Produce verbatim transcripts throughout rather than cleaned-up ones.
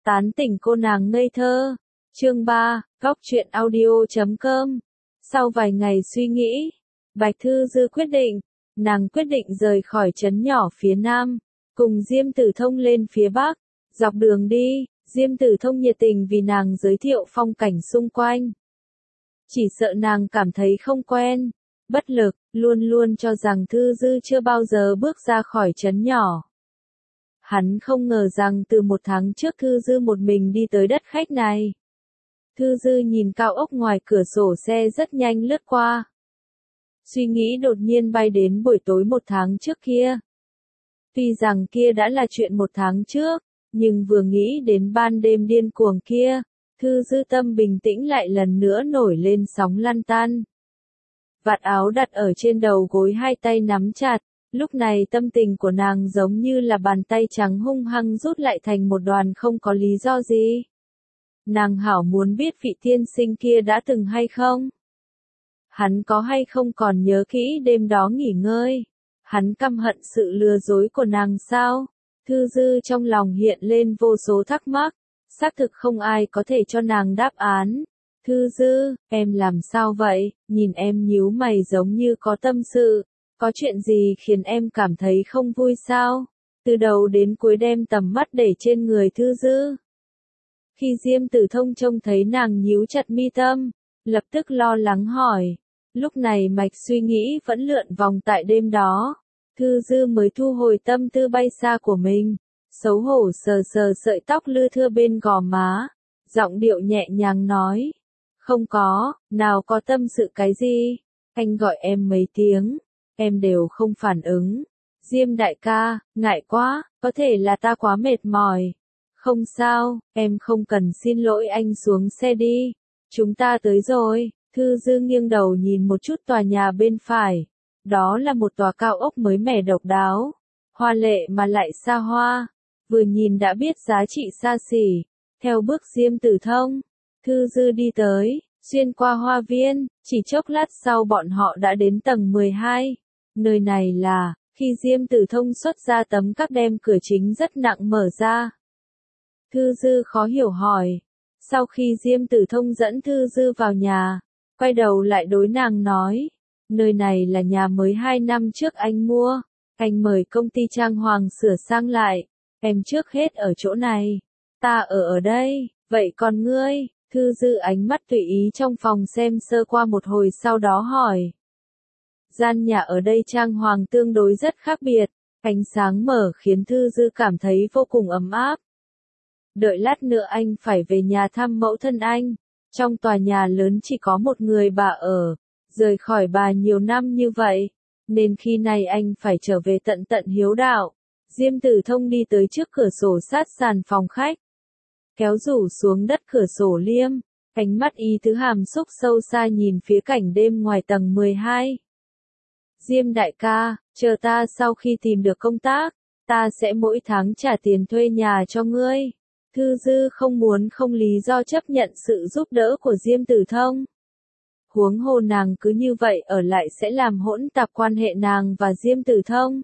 Tán tỉnh cô nàng ngây thơ. Chương ba, góc truyện audio chấm com. Sau vài ngày suy nghĩ, Bạch Thư Dư quyết định, nàng quyết định rời khỏi trấn nhỏ phía nam, cùng Diêm Tử Thông lên phía bắc. Dọc đường đi, Diêm Tử Thông nhiệt tình vì nàng giới thiệu phong cảnh xung quanh. Chỉ sợ nàng cảm thấy không quen, bất lực, luôn luôn cho rằng Thư Dư chưa bao giờ bước ra khỏi trấn nhỏ. Hắn không ngờ rằng từ một tháng trước Thư Dư một mình đi tới đất khách này. Thư Dư nhìn cao ốc ngoài cửa sổ xe rất nhanh lướt qua. Suy nghĩ đột nhiên bay đến buổi tối một tháng trước kia. Tuy rằng kia đã là chuyện một tháng trước, nhưng vừa nghĩ đến ban đêm điên cuồng kia, Thư Dư tâm bình tĩnh lại lần nữa nổi lên sóng lăn tăn. Vạt áo đặt ở trên đầu gối, hai tay nắm chặt, lúc này tâm tình của nàng giống như là bàn tay trắng hung hăng rút lại thành một đoàn không có lý do gì. Nàng hảo muốn biết vị tiên sinh kia đã từng hay không? Hắn có hay không còn nhớ kỹ đêm đó nghỉ ngơi? Hắn căm hận sự lừa dối của nàng sao? Thư Dư trong lòng hiện lên vô số thắc mắc, xác thực không ai có thể cho nàng đáp án. Thư Dư, em làm sao vậy? Nhìn em nhíu mày giống như có tâm sự. Có chuyện gì khiến em cảm thấy không vui sao? Từ đầu đến cuối đem tầm mắt để trên người Thư Dư. Khi Diêm Tử Thông trông thấy nàng nhíu chặt mi tâm, lập tức lo lắng hỏi. Lúc này mạch suy nghĩ vẫn lượn vòng tại đêm đó. Thư Dư mới thu hồi tâm tư bay xa của mình, xấu hổ sờ sờ sợi tóc lưa thưa bên gò má, giọng điệu nhẹ nhàng nói. Không có, nào có tâm sự cái gì, anh gọi em mấy tiếng, em đều không phản ứng. Diêm đại ca, ngại quá, có thể là ta quá mệt mỏi. Không sao, em không cần xin lỗi, anh xuống xe đi. Chúng ta tới rồi. Thư Dư nghiêng đầu nhìn một chút tòa nhà bên phải. Đó là một tòa cao ốc mới mẻ độc đáo, hoa lệ mà lại xa hoa. Vừa nhìn đã biết giá trị xa xỉ. Theo bước Diêm Tử Thông, Thư Dư đi tới, xuyên qua hoa viên, chỉ chốc lát sau bọn họ đã đến tầng mười hai. Nơi này là, khi Diêm Tử Thông xuất ra tấm các đem cửa chính rất nặng mở ra. Thư Dư khó hiểu hỏi. Sau khi Diêm Tử Thông dẫn Thư Dư vào nhà, quay đầu lại đối nàng nói. Nơi này là nhà mới hai năm trước anh mua, anh mời công ty trang hoàng sửa sang lại, em trước hết ở chỗ này, ta ở ở đây, vậy còn ngươi? Thư Dư ánh mắt tùy ý trong phòng xem sơ qua một hồi sau đó hỏi. Gian nhà ở đây trang hoàng tương đối rất khác biệt, ánh sáng mở khiến Thư Dư cảm thấy vô cùng ấm áp. Đợi lát nữa anh phải về nhà thăm mẫu thân anh, trong tòa nhà lớn chỉ có một người bà ở. Rời khỏi bà nhiều năm như vậy, nên khi này anh phải trở về tận tận hiếu đạo. Diêm Tử Thông đi tới trước cửa sổ sát sàn phòng khách, kéo rủ xuống đất cửa sổ liêm, ánh mắt ý tứ hàm xúc sâu xa nhìn phía cảnh đêm ngoài tầng mười hai. Diêm đại ca, chờ ta sau khi tìm được công tác, ta sẽ mỗi tháng trả tiền thuê nhà cho ngươi. Thư Dư không muốn không lý do chấp nhận sự giúp đỡ của Diêm Tử Thông. Huống hồ nàng cứ như vậy ở lại sẽ làm hỗn tạp quan hệ nàng và Diêm Tử Thông.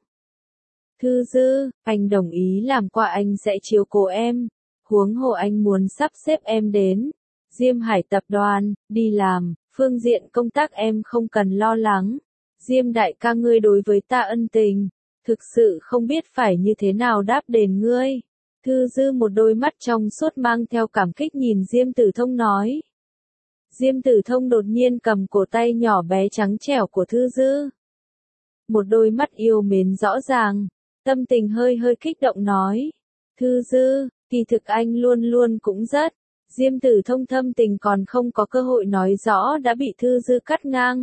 Thư Dư, anh đồng ý làm qua anh sẽ chiếu cố em. Huống hồ anh muốn sắp xếp em đến Diêm Hải tập đoàn, đi làm, phương diện công tác em không cần lo lắng. Diêm đại ca ngươi đối với ta ân tình, thực sự không biết phải như thế nào đáp đền ngươi. Thư Dư một đôi mắt trong suốt mang theo cảm kích nhìn Diêm Tử Thông nói. Diêm Tử Thông đột nhiên cầm cổ tay nhỏ bé trắng trẻo của Thư Dư. Một đôi mắt yêu mến rõ ràng, tâm tình hơi hơi kích động nói. Thư Dư, kỳ thực anh luôn luôn cũng rất. Diêm Tử Thông thâm tình còn không có cơ hội nói rõ đã bị Thư Dư cắt ngang.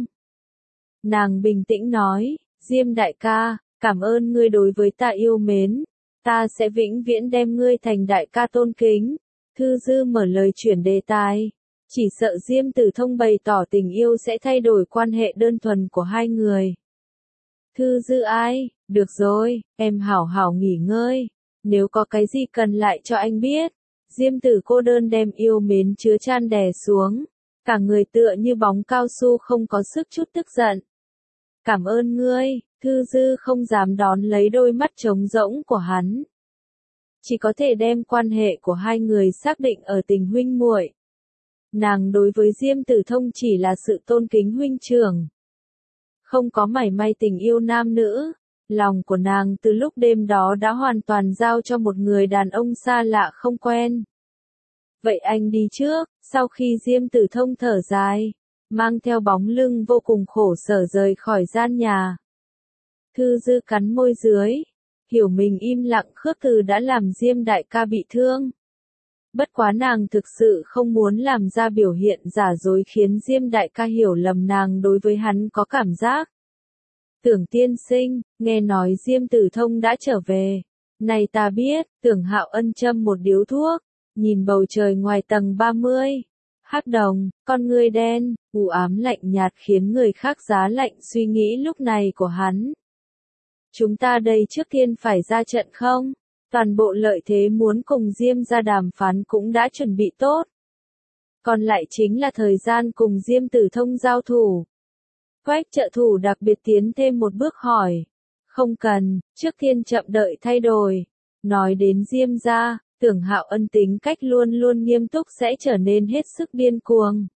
Nàng bình tĩnh nói, Diêm đại ca, cảm ơn ngươi đối với ta yêu mến. Ta sẽ vĩnh viễn đem ngươi thành đại ca tôn kính. Thư Dư mở lời chuyển đề tài. Chỉ sợ Diêm Tử Thông bày tỏ tình yêu sẽ thay đổi quan hệ đơn thuần của hai người. Thư Dư ai, được rồi, em hảo hảo nghỉ ngơi. Nếu có cái gì cần lại cho anh biết. Diêm Tử cô đơn đem yêu mến chứa chan đè xuống. Cả người tựa như bóng cao su không có sức chút tức giận. Cảm ơn ngươi, Thư Dư không dám đón lấy đôi mắt trống rỗng của hắn. chỉ có thể đem quan hệ của hai người xác định ở tình huynh muội. Nàng đối với Diêm Tử Thông chỉ là sự tôn kính huynh trưởng. Không có mảy may tình yêu nam nữ, lòng của nàng từ lúc đêm đó đã hoàn toàn giao cho một người đàn ông xa lạ không quen. Vậy anh đi trước, sau khi Diêm Tử Thông thở dài, mang theo bóng lưng vô cùng khổ sở rời khỏi gian nhà. Thư Dư cắn môi dưới, hiểu mình im lặng khước từ đã làm Diêm đại ca bị thương. Bất quá nàng thực sự không muốn làm ra biểu hiện giả dối khiến Diêm đại ca hiểu lầm nàng đối với hắn có cảm giác. Tưởng tiên sinh, nghe nói Diêm Tử Thông đã trở về. Này ta biết, Tưởng Hạo Ân châm một điếu thuốc, nhìn bầu trời ngoài tầng ba mươi. Hắc đồng, con ngươi đen, u ám lạnh nhạt khiến người khác giá lạnh suy nghĩ lúc này của hắn. Chúng ta đây trước tiên phải ra trận không? Toàn bộ lợi thế muốn cùng Diêm ra đàm phán cũng đã chuẩn bị tốt. Còn lại chính là thời gian cùng Diêm Tử Thông giao thủ. Quách trợ thủ đặc biệt tiến thêm một bước hỏi. Không cần, trước tiên chậm đợi thay đổi. Nói đến Diêm ra, Tưởng Hạo Ân tính cách luôn luôn nghiêm túc sẽ trở nên hết sức điên cuồng.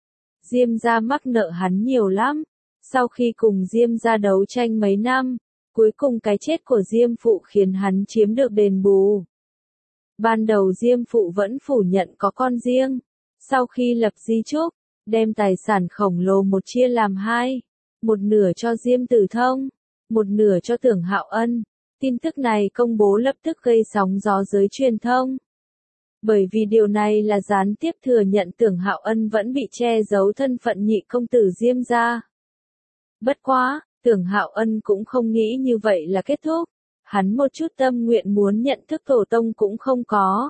Diêm ra mắc nợ hắn nhiều lắm. Sau khi cùng Diêm ra đấu tranh mấy năm, cuối cùng cái chết của Diêm phụ khiến hắn chiếm được đền bù. Ban đầu Diêm phụ vẫn phủ nhận có con riêng. Sau khi lập di chúc, đem tài sản khổng lồ một chia làm hai. Một nửa cho Diêm Tử Thông, một nửa cho Tưởng Hạo Ân. Tin tức này công bố lập tức gây sóng gió giới truyền thông. Bởi vì điều này là gián tiếp thừa nhận Tưởng Hạo Ân vẫn bị che giấu thân phận nhị công tử Diêm gia. Bất quá, Tưởng Hạo Ân cũng không nghĩ như vậy là kết thúc. Hắn một chút tâm nguyện muốn nhận thức tổ tông cũng không có.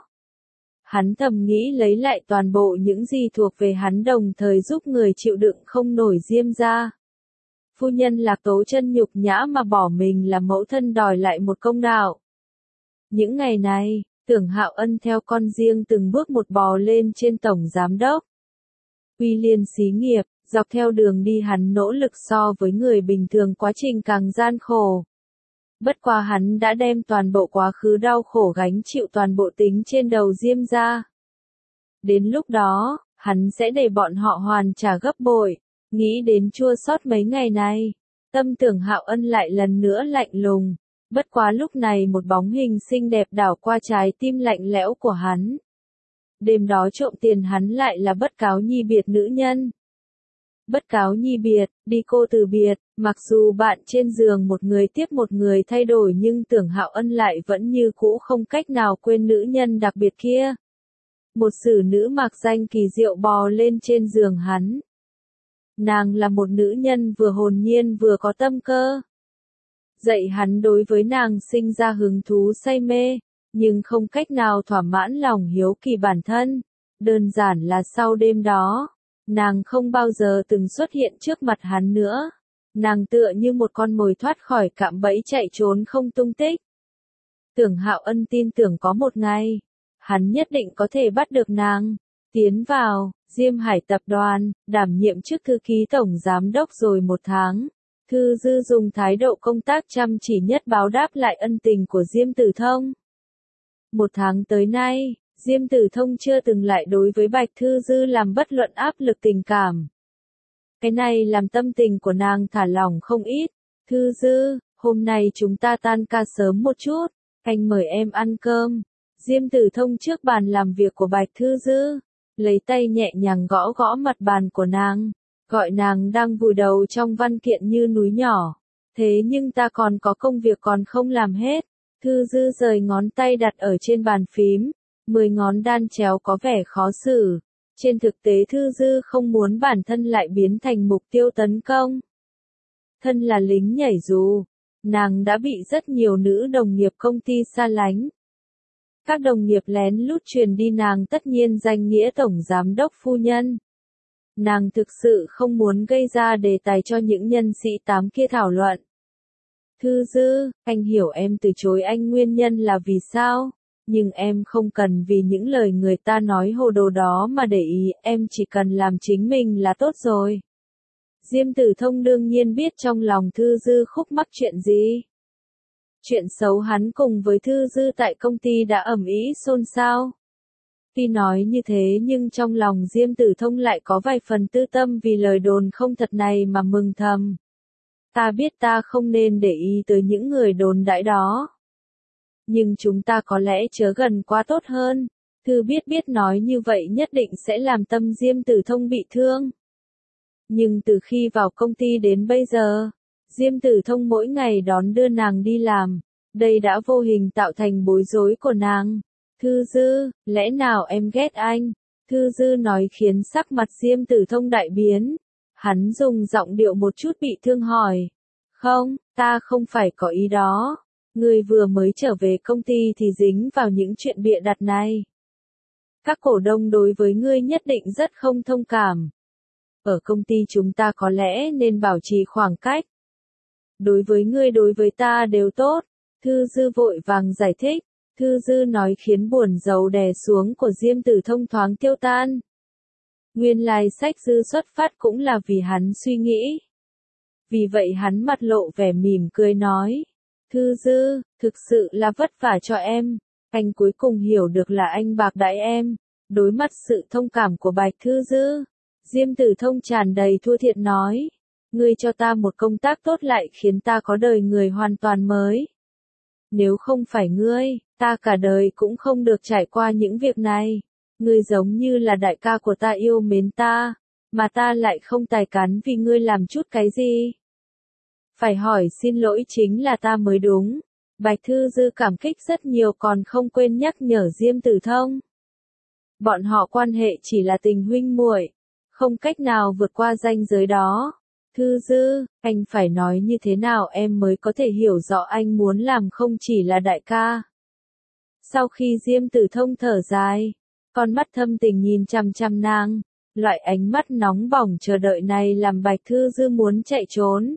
Hắn thầm nghĩ lấy lại toàn bộ những gì thuộc về hắn đồng thời giúp người chịu đựng không nổi Diêm gia. Phu nhân Lạc Tố Chân nhục nhã mà bỏ mình là mẫu thân đòi lại một công đạo. Những ngày này, Tưởng Hạo Ân theo con riêng từng bước một bò lên trên tổng giám đốc. Uy liên xí nghiệp, dọc theo đường đi hắn nỗ lực so với người bình thường quá trình càng gian khổ. Bất quá hắn đã đem toàn bộ quá khứ đau khổ gánh chịu toàn bộ tính trên đầu Diêm gia. Đến lúc đó, hắn sẽ để bọn họ hoàn trả gấp bội. Nghĩ đến chua xót mấy ngày này, tâm Tưởng Hạo Ân lại lần nữa lạnh lùng. Bất quá lúc này một bóng hình xinh đẹp đảo qua trái tim lạnh lẽo của hắn. Đêm đó trộm tiền hắn lại là Bất Cáo Nhi biệt nữ nhân. Bất Cáo Nhi biệt, đi cô từ biệt, mặc dù bạn trên giường một người tiếp một người thay đổi nhưng Tưởng Hạo Ân lại vẫn như cũ không cách nào quên nữ nhân đặc biệt kia. Một sử nữ mặc danh kỳ diệu bò lên trên giường hắn. Nàng là một nữ nhân vừa hồn nhiên vừa có tâm cơ. Dạy hắn đối với nàng sinh ra hứng thú say mê, nhưng không cách nào thỏa mãn lòng hiếu kỳ bản thân. Đơn giản là sau đêm đó, nàng không bao giờ từng xuất hiện trước mặt hắn nữa. Nàng tựa như một con mồi thoát khỏi cạm bẫy chạy trốn không tung tích. Tưởng Hạo Ân tin tưởng có một ngày, hắn nhất định có thể bắt được nàng. Tiến vào Diêm Hải tập đoàn, đảm nhiệm chức thư ký tổng giám đốc rồi một tháng. Thư Dư dùng thái độ công tác chăm chỉ nhất báo đáp lại ân tình của Diêm Tử Thông. Một tháng tới nay, Diêm Tử Thông chưa từng lại đối với Bạch Thư Dư làm bất luận áp lực tình cảm. Cái này làm tâm tình của nàng thả lỏng không ít. Thư Dư, hôm nay chúng ta tan ca sớm một chút, anh mời em ăn cơm. Diêm Tử Thông trước bàn làm việc của Bạch Thư Dư, lấy tay nhẹ nhàng gõ gõ mặt bàn của nàng, gọi nàng đang vùi đầu trong văn kiện như núi nhỏ. Thế nhưng ta còn có công việc còn không làm hết. Thư Dư rời ngón tay đặt ở trên bàn phím, mười ngón đan chéo có vẻ khó xử. Trên thực tế Thư Dư không muốn bản thân lại biến thành mục tiêu tấn công. Thân là lính nhảy dù, nàng đã bị rất nhiều nữ đồng nghiệp công ty xa lánh. Các đồng nghiệp lén lút truyền đi nàng tất nhiên danh nghĩa tổng giám đốc phu nhân. Nàng thực sự không muốn gây ra đề tài cho những nhân sĩ tám kia thảo luận. Thư Dư, anh hiểu em từ chối anh nguyên nhân là vì sao, nhưng em không cần vì những lời người ta nói hồ đồ đó mà để ý, em chỉ cần làm chính mình là tốt rồi. Diêm Tử Thông đương nhiên biết trong lòng Thư Dư khúc mắc chuyện gì. Chuyện xấu hắn cùng với Thư Dư tại công ty đã ầm ĩ xôn xao. Tuy nói như thế nhưng trong lòng Diêm Tử Thông lại có vài phần tư tâm vì lời đồn không thật này mà mừng thầm. Ta biết ta không nên để ý tới những người đồn đãi đó. Nhưng chúng ta có lẽ chớ gần quá tốt hơn. Thư biết biết nói như vậy nhất định sẽ làm tâm Diêm Tử Thông bị thương. Nhưng từ khi vào công ty đến bây giờ, Diêm Tử Thông mỗi ngày đón đưa nàng đi làm. Đây đã vô hình tạo thành bối rối của nàng. Thư Dư, lẽ nào em ghét anh? Thư Dư nói khiến sắc mặt Diêm Tử Thông đại biến. Hắn dùng giọng điệu một chút bị thương hỏi. Không, ta không phải có ý đó. Ngươi vừa mới trở về công ty thì dính vào những chuyện bịa đặt này. Các cổ đông đối với ngươi nhất định rất không thông cảm. Ở công ty chúng ta có lẽ nên bảo trì khoảng cách. Đối với ngươi đối với ta đều tốt. Thư Dư vội vàng giải thích. Thư Dư nói khiến buồn rầu đè xuống của Diêm Tử Thông thoáng tiêu tan. Nguyên lai sách dư xuất phát cũng là vì hắn suy nghĩ. Vì vậy hắn mặt lộ vẻ mỉm cười nói. Thư Dư, thực sự là vất vả cho em. Anh cuối cùng hiểu được là anh bạc đãi em. Đối mặt sự thông cảm của Bạch Thư Dư, Diêm Tử Thông tràn đầy thua thiệt nói. Ngươi cho ta một công tác tốt lại khiến ta có đời người hoàn toàn mới. Nếu không phải ngươi, ta cả đời cũng không được trải qua những việc này. Ngươi giống như là đại ca của ta yêu mến ta, mà ta lại không tài cán vì ngươi làm chút cái gì. Phải hỏi xin lỗi chính là ta mới đúng. Bạch Thư Dư cảm kích rất nhiều còn không quên nhắc nhở Diêm Tử Thông. Bọn họ quan hệ chỉ là tình huynh muội, không cách nào vượt qua ranh giới đó. Thư Dư, anh phải nói như thế nào em mới có thể hiểu rõ anh muốn làm không chỉ là đại ca. Sau khi Diêm Tử Thông thở dài, con mắt thâm tình nhìn chằm chằm nàng, loại ánh mắt nóng bỏng chờ đợi này làm Bạch Thư Dư muốn chạy trốn.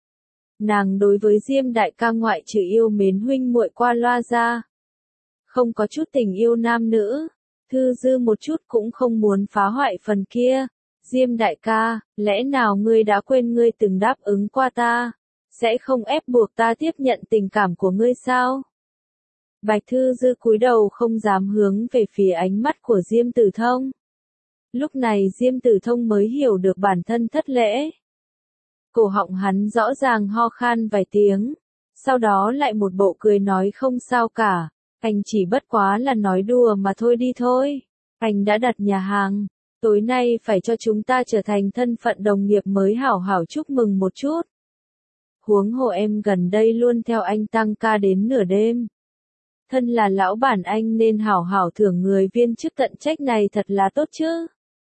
Nàng đối với Diêm đại ca ngoại trừ yêu mến huynh muội qua loa ra, không có chút tình yêu nam nữ. Thư Dư một chút cũng không muốn phá hoại phần kia. Diêm đại ca, lẽ nào ngươi đã quên ngươi từng đáp ứng qua ta, sẽ không ép buộc ta tiếp nhận tình cảm của ngươi sao? Bạch Thư Dư cúi đầu không dám hướng về phía ánh mắt của Diêm Tử Thông. Lúc này Diêm Tử Thông mới hiểu được bản thân thất lễ. Cổ họng hắn rõ ràng ho khan vài tiếng, sau đó lại một bộ cười nói không sao cả, anh chỉ bất quá là nói đùa mà thôi đi thôi. Anh đã đặt nhà hàng, tối nay phải cho chúng ta trở thành thân phận đồng nghiệp mới hảo hảo chúc mừng một chút. Huống hồ em gần đây luôn theo anh tăng ca đến nửa đêm. Thân là lão bản anh nên hảo hảo thưởng người viên chức tận trách này thật là tốt chứ.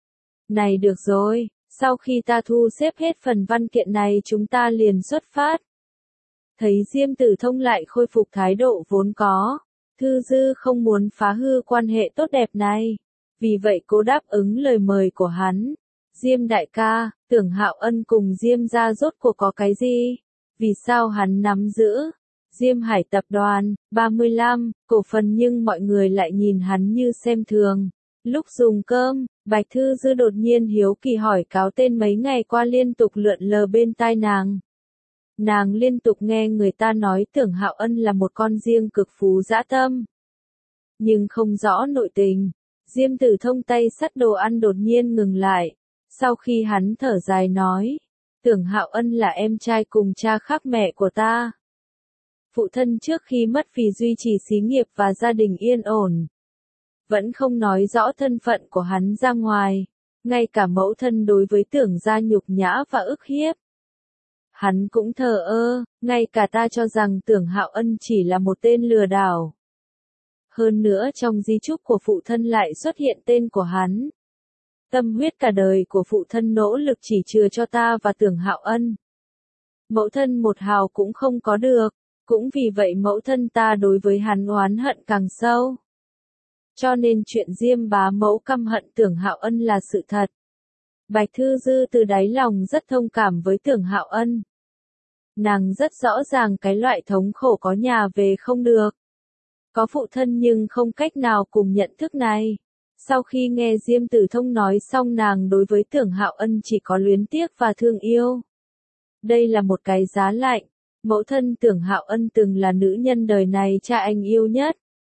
Này được rồi, sau khi ta thu xếp hết phần văn kiện này chúng ta liền xuất phát. Thấy Diêm Tử Thông lại khôi phục thái độ vốn có, Thư Dư không muốn phá hư quan hệ tốt đẹp này. Vì vậy cô đáp ứng lời mời của hắn. Diêm đại ca, Tưởng Hạo Ân cùng Diêm gia rốt cuộc có cái gì? Vì sao hắn nắm giữ Diêm Hải tập đoàn, ba mươi lăm, cổ phần nhưng mọi người lại nhìn hắn như xem thường. Lúc dùng cơm, Bạch Thư Dư đột nhiên hiếu kỳ hỏi cáo tên mấy ngày qua liên tục lượn lờ bên tai nàng. Nàng liên tục nghe người ta nói Tưởng Hạo Ân là một con riêng cực phú dã tâm. Nhưng không rõ nội tình. Diêm Tử Thông tay sắt đồ ăn đột nhiên ngừng lại. Sau khi hắn thở dài nói. Tưởng Hạo Ân là em trai cùng cha khác mẹ của ta. Phụ thân trước khi mất vì duy trì xí nghiệp và gia đình yên ổn. Vẫn không nói rõ thân phận của hắn ra ngoài. Ngay cả mẫu thân đối với Tưởng gia nhục nhã và ức hiếp. Hắn cũng thờ ơ, ngay cả ta cho rằng Tưởng Hạo Ân chỉ là một tên lừa đảo. Hơn nữa trong di chúc của phụ thân lại xuất hiện tên của hắn. Tâm huyết cả đời của phụ thân nỗ lực chỉ chừa cho ta và Tưởng Hạo Ân. Mẫu thân một hào cũng không có được, cũng vì vậy mẫu thân ta đối với hắn oán hận càng sâu. Cho nên chuyện Diêm bá mẫu căm hận Tưởng Hạo Ân là sự thật. Bạch Thư Dư từ đáy lòng rất thông cảm với Tưởng Hạo Ân. Nàng rất rõ ràng cái loại thống khổ có nhà về không được. Có phụ thân nhưng không cách nào cùng nhận thức này. Sau khi nghe Diêm Tử Thông nói xong nàng đối với Tưởng Hạo Ân chỉ có luyến tiếc và thương yêu. Đây là một cái giá lạnh, Mẫu thân Tưởng Hạo Ân từng là nữ nhân đời này cha anh yêu nhất.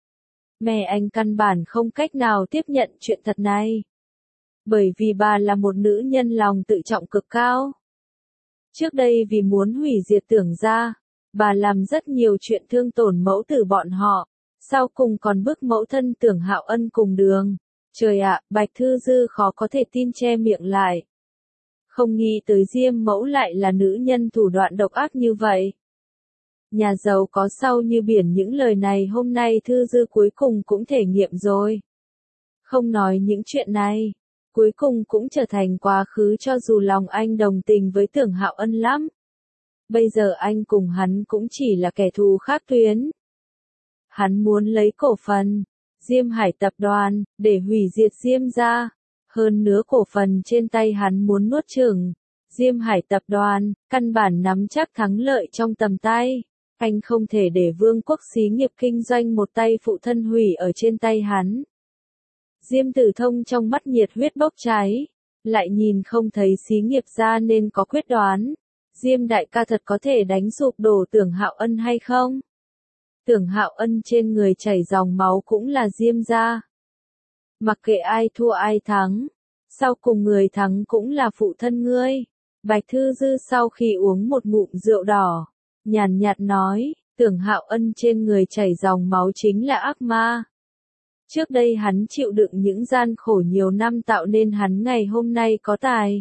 Mẹ anh căn bản không cách nào tiếp nhận chuyện thật này. Bởi vì bà là một nữ nhân lòng tự trọng cực cao. Trước đây vì muốn hủy diệt Tưởng gia, bà làm rất nhiều chuyện thương tổn mẫu tử bọn họ, sau cùng còn bức mẫu thân Tưởng Hạo Ân cùng đường. Trời ạ, Bạch Thư Dư khó có thể tin che miệng lại. Không nghĩ tới Diêm mẫu lại là nữ nhân thủ đoạn độc ác như vậy. Nhà giàu có sau như biển những lời này hôm nay Thư Dư cuối cùng cũng thể nghiệm rồi. Không nói những chuyện này, cuối cùng cũng trở thành quá khứ cho dù lòng anh đồng tình với Tưởng Hạo Ân lắm. Bây giờ anh cùng hắn cũng chỉ là kẻ thù khác tuyến. Hắn muốn lấy cổ phần Diêm Hải tập đoàn để hủy diệt Diêm gia. Hơn nữa cổ phần trên tay hắn muốn nuốt chửng Diêm Hải tập đoàn, căn bản nắm chắc thắng lợi trong tầm tay. Anh không thể để vương quốc xí nghiệp kinh doanh một tay phụ thân hủy ở trên tay hắn. Diêm Tử Thông trong mắt nhiệt huyết bốc cháy, lại nhìn không thấy xí nghiệp ra nên có quyết đoán. Diêm đại ca thật có thể đánh sụp đổ Tưởng Hạo Ân hay không? Tưởng Hạo Ân trên người chảy dòng máu cũng là Diêm gia. Mặc kệ ai thua ai thắng, sau cùng người thắng cũng là phụ thân ngươi. Bạch Thư Dư sau khi uống một ngụm rượu đỏ, nhàn nhạt nói, Tưởng Hạo Ân trên người chảy dòng máu chính là ác ma. Trước đây hắn chịu đựng những gian khổ nhiều năm tạo nên hắn ngày hôm nay có tài.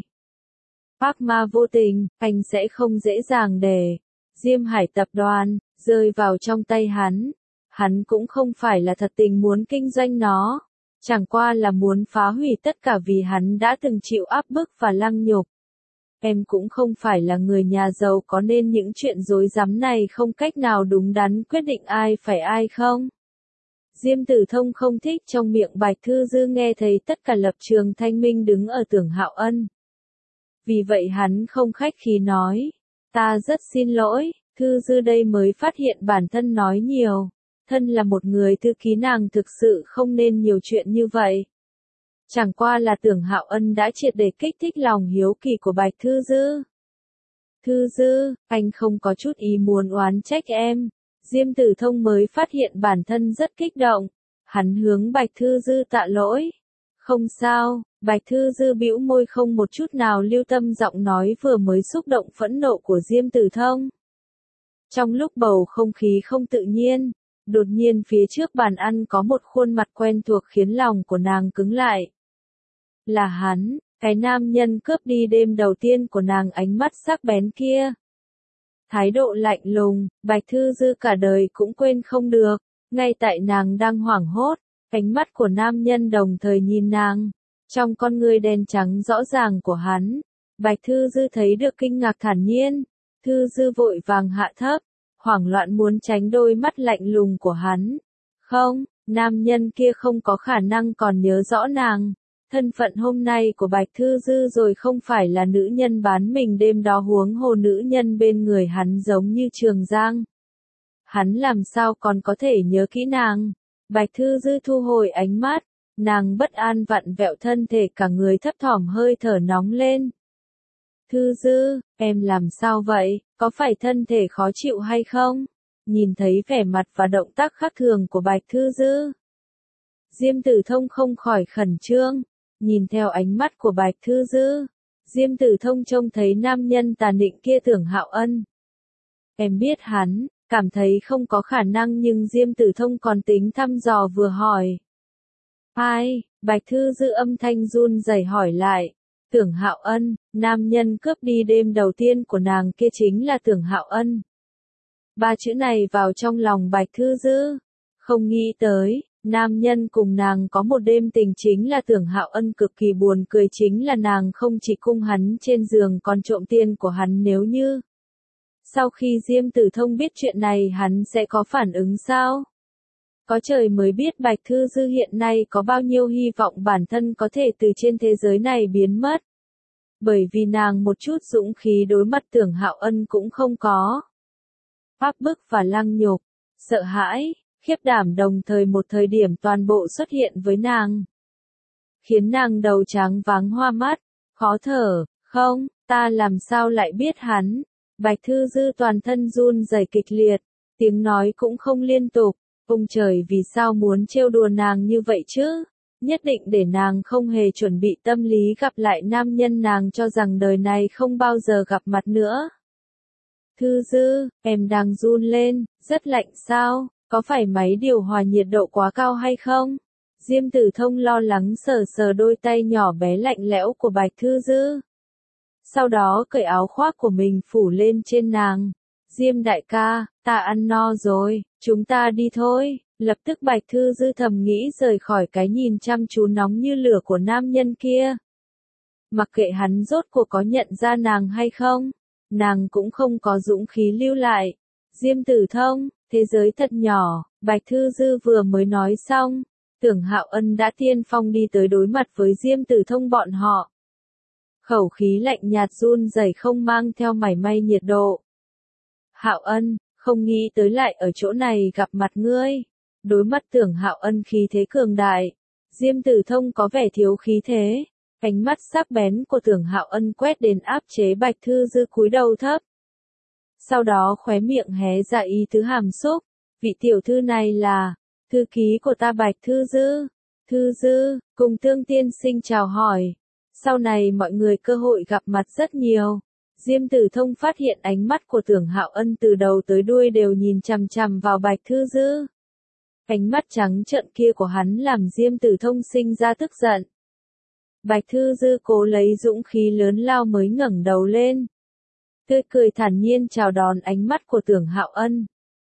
Ác ma vô tình, anh sẽ không dễ dàng để Diêm Hải tập đoàn rơi vào trong tay hắn. Hắn cũng không phải là thật tình muốn kinh doanh nó, chẳng qua là muốn phá hủy tất cả vì hắn đã từng chịu áp bức và lăng nhục. Em cũng không phải là người nhà giàu có nên những chuyện dối rắm này không cách nào đúng đắn quyết định ai phải ai không? Diêm Tử Thông không thích trong miệng Bạch Thư Dư nghe thấy tất cả lập trường thanh minh đứng ở Tưởng Hạo Ân. Vì vậy hắn không khách khí nói, ta rất xin lỗi, Thư Dư đây mới phát hiện bản thân nói nhiều. Thân là một người thư ký nàng thực sự không nên nhiều chuyện như vậy. Chẳng qua là Tưởng Hạo Ân đã triệt để kích thích lòng hiếu kỳ của Bạch Thư Dư. Thư Dư, anh không có chút ý muốn oán trách em. Diêm Tử Thông mới phát hiện bản thân rất kích động. Hắn hướng Bạch Thư Dư tạ lỗi. Không sao, Bạch Thư Dư bĩu môi không một chút nào lưu tâm giọng nói vừa mới xúc động phẫn nộ của Diêm Tử Thông. Trong lúc bầu không khí không tự nhiên, đột nhiên phía trước bàn ăn có một khuôn mặt quen thuộc khiến lòng của nàng cứng lại. Là hắn, cái nam nhân cướp đi đêm đầu tiên của nàng, ánh mắt sắc bén kia. Thái độ lạnh lùng, Bạch Thư Dư cả đời cũng quên không được. Ngay tại nàng đang hoảng hốt, ánh mắt của nam nhân đồng thời nhìn nàng. Trong con ngươi đen trắng rõ ràng của hắn, Bạch Thư Dư thấy được kinh ngạc thản nhiên. Thư Dư vội vàng hạ thấp, hoảng loạn muốn tránh đôi mắt lạnh lùng của hắn. Không, nam nhân kia không có khả năng còn nhớ rõ nàng. Thân phận hôm nay của Bạch Thư Dư rồi không phải là nữ nhân bán mình đêm đó huống hồ nữ nhân bên người hắn giống như Trường Giang. Hắn làm sao còn có thể nhớ kỹ nàng. Bạch Thư Dư thu hồi ánh mắt, nàng bất an vặn vẹo thân thể cả người thấp thỏm hơi thở nóng lên. Thư Dư, em làm sao vậy, có phải thân thể khó chịu hay không? Nhìn thấy vẻ mặt và động tác khác thường của Bạch Thư Dư, Diêm Tử Thông không khỏi khẩn trương, nhìn theo ánh mắt của Bạch Thư Dư, Diêm Tử Thông trông thấy nam nhân tà nịnh kia Tưởng Hạo Ân. Em biết hắn, cảm thấy không có khả năng nhưng Diêm Tử Thông còn tính thăm dò vừa hỏi. Ai? Bạch Thư Dư âm thanh run rẩy hỏi lại. Tưởng Hạo Ân, nam nhân cướp đi đêm đầu tiên của nàng kia chính là Tưởng Hạo Ân. Ba chữ này vào trong lòng Bạch Thư Dư. Không nghĩ tới, nam nhân cùng nàng có một đêm tình chính là Tưởng Hạo Ân, cực kỳ buồn cười chính là nàng không chỉ cung hắn trên giường còn trộm tiền của hắn. Nếu như sau khi Diêm Tử Thông biết chuyện này hắn sẽ có phản ứng sao? Có trời mới biết Bạch Thư Dư hiện nay có bao nhiêu hy vọng bản thân có thể từ trên thế giới này biến mất. Bởi vì nàng một chút dũng khí đối mặt Tưởng Hạo Ân cũng không có. Áp bức và lăng nhục, sợ hãi, khiếp đảm đồng thời một thời điểm toàn bộ xuất hiện với nàng. Khiến nàng đầu trắng váng hoa mắt, khó thở, không, ta làm sao lại biết hắn? Bạch Thư Dư toàn thân run rẩy kịch liệt, tiếng nói cũng không liên tục. Ông trời vì sao muốn trêu đùa nàng như vậy chứ? Nhất định để nàng không hề chuẩn bị tâm lý gặp lại nam nhân nàng cho rằng đời này không bao giờ gặp mặt nữa. Thư Dư, em đang run lên, rất lạnh sao, có phải máy điều hòa nhiệt độ quá cao hay không? Diêm Tử Thông lo lắng sờ sờ đôi tay nhỏ bé lạnh lẽo của Bạch Thư Dư. Sau đó cởi áo khoác của mình phủ lên trên nàng. Diêm đại ca, ta ăn no rồi, chúng ta đi thôi. Lập tức Bạch Thư Dư thầm nghĩ rời khỏi cái nhìn chăm chú nóng như lửa của nam nhân kia. Mặc kệ hắn rốt cuộc có nhận ra nàng hay không, nàng cũng không có dũng khí lưu lại. Diêm Tử Thông, thế giới thật nhỏ, Bạch Thư Dư vừa mới nói xong, Tưởng Hạo Ân đã tiên phong đi tới đối mặt với Diêm Tử Thông bọn họ. Khẩu khí lạnh nhạt run rẩy không mang theo mảy may nhiệt độ. Hạo Ân, không nghĩ tới lại ở chỗ này gặp mặt ngươi. Đối mặt Tưởng Hạo Ân khí thế cường đại, Diêm Tử Thông có vẻ thiếu khí thế. Ánh mắt sắc bén của Tưởng Hạo Ân quét đến áp chế Bạch Thư Dư cúi đầu thấp. Sau đó khóe miệng hé ra ý tứ hàm xúc, vị tiểu thư này là thư ký của ta Bạch Thư Dư. Thư Dư, cùng Tương tiên sinh chào hỏi. Sau này mọi người cơ hội gặp mặt rất nhiều. Diêm Tử Thông phát hiện ánh mắt của Tưởng Hạo Ân từ đầu tới đuôi đều nhìn chằm chằm vào Bạch Thư Dư. Ánh mắt trắng trợn kia của hắn làm Diêm Tử Thông sinh ra tức giận. Bạch Thư Dư cố lấy dũng khí lớn lao mới ngẩng đầu lên. Tươi cười thản nhiên chào đón ánh mắt của Tưởng Hạo Ân.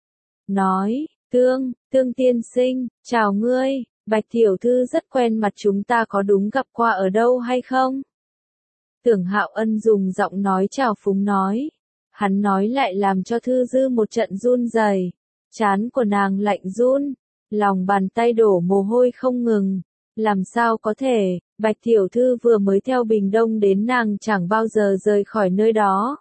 Nói, Tương, Tương tiên sinh, chào ngươi, Bạch tiểu thư rất quen mặt chúng ta có đúng gặp qua ở đâu hay không? Tưởng Hạo Ân dùng giọng nói chào phúng nói. Hắn nói lại làm cho Thư Dư một trận run rẩy, trán của nàng lạnh run, lòng bàn tay đổ mồ hôi không ngừng. Làm sao có thể, Bạch tiểu thư vừa mới theo Bình Đông đến nàng chẳng bao giờ rời khỏi nơi đó.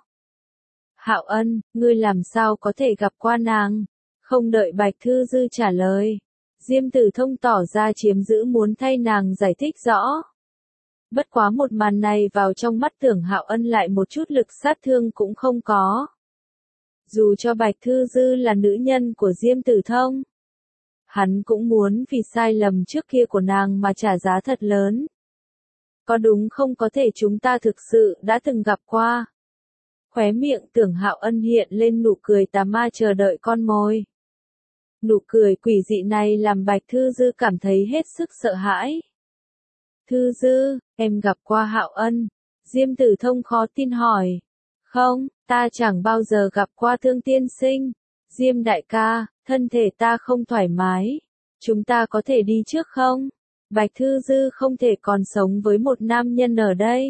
Hạo Ân, ngươi làm sao có thể gặp qua nàng? Không đợi Bạch Thư Dư trả lời, Diêm Tử Thông tỏ ra chiếm giữ muốn thay nàng giải thích rõ. Bất quá một màn này vào trong mắt Tưởng Hạo Ân lại một chút lực sát thương cũng không có. Dù cho Bạch Thư Dư là nữ nhân của Diêm Tử Thông, hắn cũng muốn vì sai lầm trước kia của nàng mà trả giá thật lớn. Có đúng không, có thể chúng ta thực sự đã từng gặp qua. Khóe miệng Tưởng Hạo Ân hiện lên nụ cười tà ma chờ đợi con mồi. Nụ cười quỷ dị này làm Bạch Thư Dư cảm thấy hết sức sợ hãi. Thư Dư, em gặp qua Hạo Ân? Diêm Tử Thông khó tin hỏi. Không, ta chẳng bao giờ gặp qua Thương tiên sinh. Diêm đại ca, thân thể ta không thoải mái. Chúng ta có thể đi trước không? Bạch Thư Dư không thể còn sống với một nam nhân ở đây.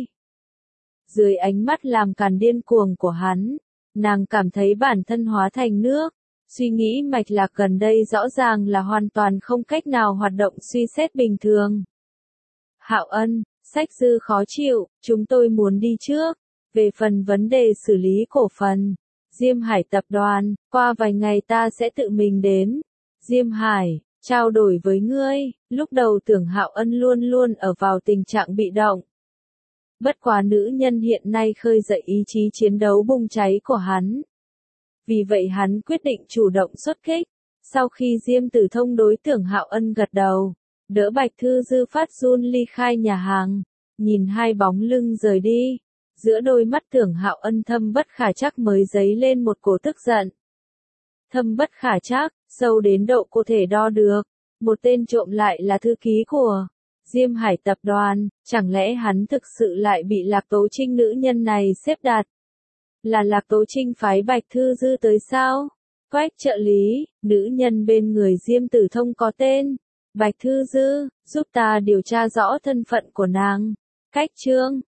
Dưới ánh mắt làm càn điên cuồng của hắn, nàng cảm thấy bản thân hóa thành nước. Suy nghĩ mạch lạc gần đây rõ ràng là hoàn toàn không cách nào hoạt động suy xét bình thường. Hạo Ân, Sách Dư khó chịu, chúng tôi muốn đi trước. Về phần vấn đề xử lý cổ phần, Diêm Hải tập đoàn, qua vài ngày ta sẽ tự mình đến. Diêm Hải, trao đổi với ngươi, lúc đầu Tưởng Hạo Ân luôn luôn ở vào tình trạng bị động. Bất quá nữ nhân hiện nay khơi dậy ý chí chiến đấu bùng cháy của hắn. Vì vậy hắn quyết định chủ động xuất kích. Sau khi Diêm Tử Thông đối Tưởng Hạo Ân gật đầu, đỡ Bạch Thư Dư phát run ly khai nhà hàng, nhìn hai bóng lưng rời đi. Giữa đôi mắt Tưởng Hạo Ân thâm bất khả trắc mới dấy lên một cổ tức giận. Thâm bất khả trắc, sâu đến độ có thể đo được. Một tên trộm lại là thư ký của Diêm Hải tập đoàn, chẳng lẽ hắn thực sự lại bị Lạc Tố Trinh nữ nhân này xếp đặt? Là Lạc Tố Trinh phái Bạch Thư Dư tới sao? Quách trợ lý, nữ nhân bên người Diêm Tử Thông có tên Bạch Thư Dư, giúp ta điều tra rõ thân phận của nàng. Cách chương